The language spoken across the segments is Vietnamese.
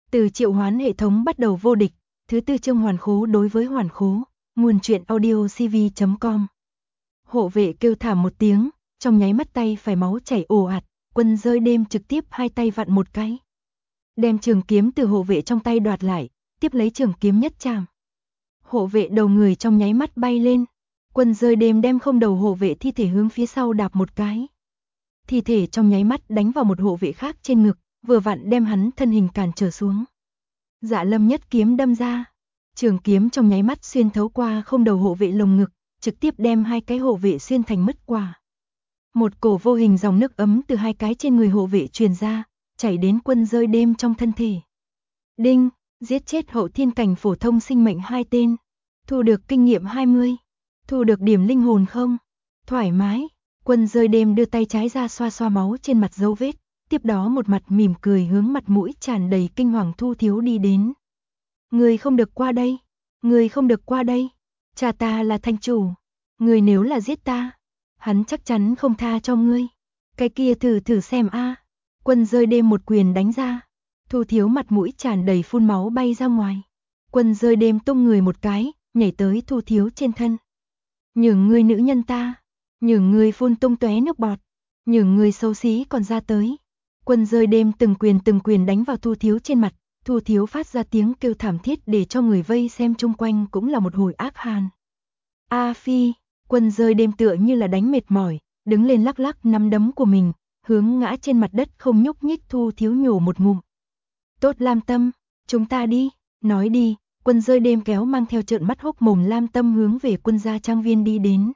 Từ triệu hoán hệ thống bắt đầu vô địch, thứ tư chương hoàn khố đối với hoàn khố, nguồn truyện audio cv.com. Hộ vệ kêu thảm một tiếng, trong nháy mắt tay phải máu chảy ồ ạt, Quân Rơi Đêm trực tiếp hai tay vặn một cái. Đem trường kiếm từ hộ vệ trong tay đoạt lại, tiếp lấy trường kiếm nhất chạm. Hộ vệ đầu người trong nháy mắt bay lên, Quân Rơi Đêm đem không đầu hộ vệ thi thể hướng phía sau đạp một cái. Thi thể trong nháy mắt đánh vào một hộ vệ khác trên ngực, vừa vặn đem hắn thân hình cản trở xuống. Dạ Lâm nhất kiếm đâm ra, trường kiếm trong nháy mắt xuyên thấu qua không đầu hộ vệ lồng ngực, trực tiếp đem hai cái hộ vệ xuyên thành mất quả. Một cổ vô hình dòng nước ấm từ hai cái trên người hộ vệ truyền ra, chảy đến Quân Rơi Đêm trong thân thể. Đinh, giết chết hậu thiên cảnh phổ thông sinh mệnh 2 tên, thu được kinh nghiệm 20, thu được điểm linh hồn không? Thoải mái. Quân Rơi Đêm đưa tay trái ra xoa xoa máu trên mặt dấu vết, tiếp đó một mặt mỉm cười hướng mặt mũi tràn đầy kinh hoàng Thu Thiếu đi đến. Người không được qua đây, người không được qua đây, cha ta là thành chủ, người nếu là giết ta, hắn chắc chắn không tha cho ngươi. Cái kia thử xem a. Quân Rơi Đêm một quyền đánh ra, Thu Thiếu mặt mũi tràn đầy phun máu bay ra ngoài. Quân Rơi Đêm tung người một cái, nhảy tới Thu Thiếu trên thân. Nhường ngươi nữ nhân ta, nhường ngươi phun tung tóe nước bọt, nhường ngươi xấu xí còn ra tới. Quân Rơi Đêm từng quyền đánh vào Thu Thiếu trên mặt, Thu Thiếu phát ra tiếng kêu thảm thiết để cho người vây xem chung quanh cũng là một hồi ác hàn. A Phi, Quân Rơi Đêm tựa như là đánh mệt mỏi, đứng lên lắc lắc nắm đấm của mình, hướng ngã trên mặt đất không nhúc nhích Thu Thiếu nhổ một ngụm. Tốt Lam Tâm, chúng ta đi, nói đi. Quân Rơi Đêm kéo mang theo trợn mắt hốc mồm Lam Tâm hướng về Quân gia trang viên đi đến.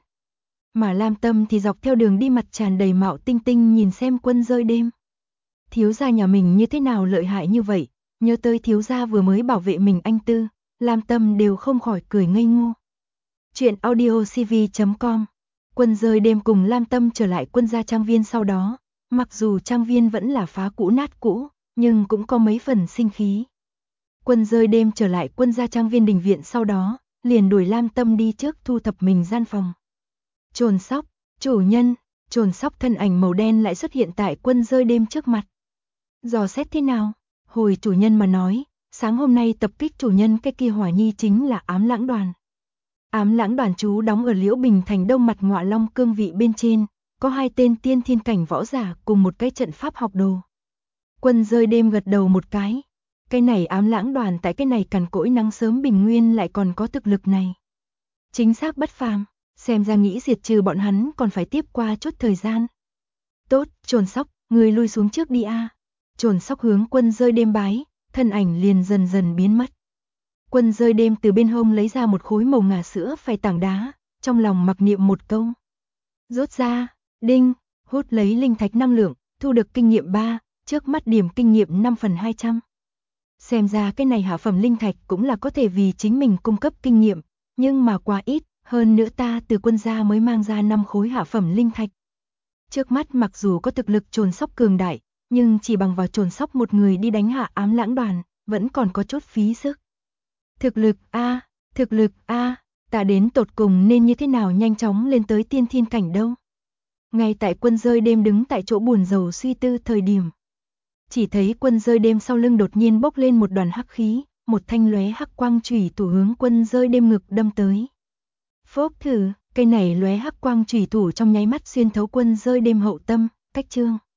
Mà Lam Tâm thì dọc theo đường đi mặt tràn đầy mạo tinh tinh nhìn xem Quân Rơi Đêm. Thiếu gia nhà mình như thế nào lợi hại như vậy, nhớ tới thiếu gia vừa mới bảo vệ mình anh Tư, Lam Tâm đều không khỏi cười ngây ngô. Chuyện audio cv.com. Quân Rơi Đêm cùng Lam Tâm trở lại Quân gia trang viên sau đó, mặc dù trang viên vẫn là phá cũ nát cũ, nhưng cũng có mấy phần sinh khí. Quân Rơi Đêm trở lại Quân gia trang viên đình viện sau đó, liền đuổi Lam Tâm đi trước thu thập mình gian phòng. Trồn sóc, chủ nhân, trồn sóc thân ảnh màu đen lại xuất hiện tại Quân Rơi Đêm trước mặt. Dò xét thế nào? Hồi chủ nhân mà nói, sáng hôm nay tập kích chủ nhân cái kia hỏa nhi chính là Ám Lãng Đoàn. Ám Lãng Đoàn trú đóng ở Liễu Bình thành đông mặt Ngọa Long cương vị bên trên, có 2 tên tiên thiên cảnh võ giả cùng một cái trận pháp học đồ. Quân Rơi Đêm gật đầu một cái. Cái này Ám Lãng Đoàn tại cái này cằn cỗi nắng sớm bình nguyên lại còn có thực lực này. Chính xác bất phàm, xem ra nghĩ diệt trừ bọn hắn còn phải tiếp qua chút thời gian. Tốt, trồn sóc, người lui xuống trước đi a. Trồn sóc hướng Quân Rơi Đêm bái, thân ảnh liền dần dần biến mất. Quân Rơi Đêm từ bên hông lấy ra một khối màu ngà sữa phai tảng đá, trong lòng mặc niệm một câu. Rút ra, đinh, hút lấy linh thạch năng lượng, thu được kinh nghiệm 3, trước mắt điểm kinh nghiệm 5/200. Xem ra cái này hạ phẩm linh thạch cũng là có thể vì chính mình cung cấp kinh nghiệm, nhưng mà quá ít, hơn nữa ta từ quân gia mới mang ra 5 khối hạ phẩm linh thạch. Trước mắt mặc dù có thực lực trồn sóc cường đại, nhưng chỉ bằng vào trồn sóc một người đi đánh hạ Ám Lãng Đoàn, vẫn còn có chút phí sức. Thực lực a, ta đến tột cùng nên như thế nào nhanh chóng lên tới tiên thiên cảnh đâu. Ngay tại Quân Rơi Đêm đứng tại chỗ buồn rầu suy tư thời điểm. Chỉ thấy Quân Rơi Đêm sau lưng đột nhiên bốc lên một đoàn hắc khí, một thanh lóe hắc quang chùy thủ hướng Quân Rơi Đêm ngực đâm tới. Phốc thử, cây này lóe hắc quang chùy thủ trong nháy mắt xuyên thấu Quân Rơi Đêm hậu tâm, cách chương.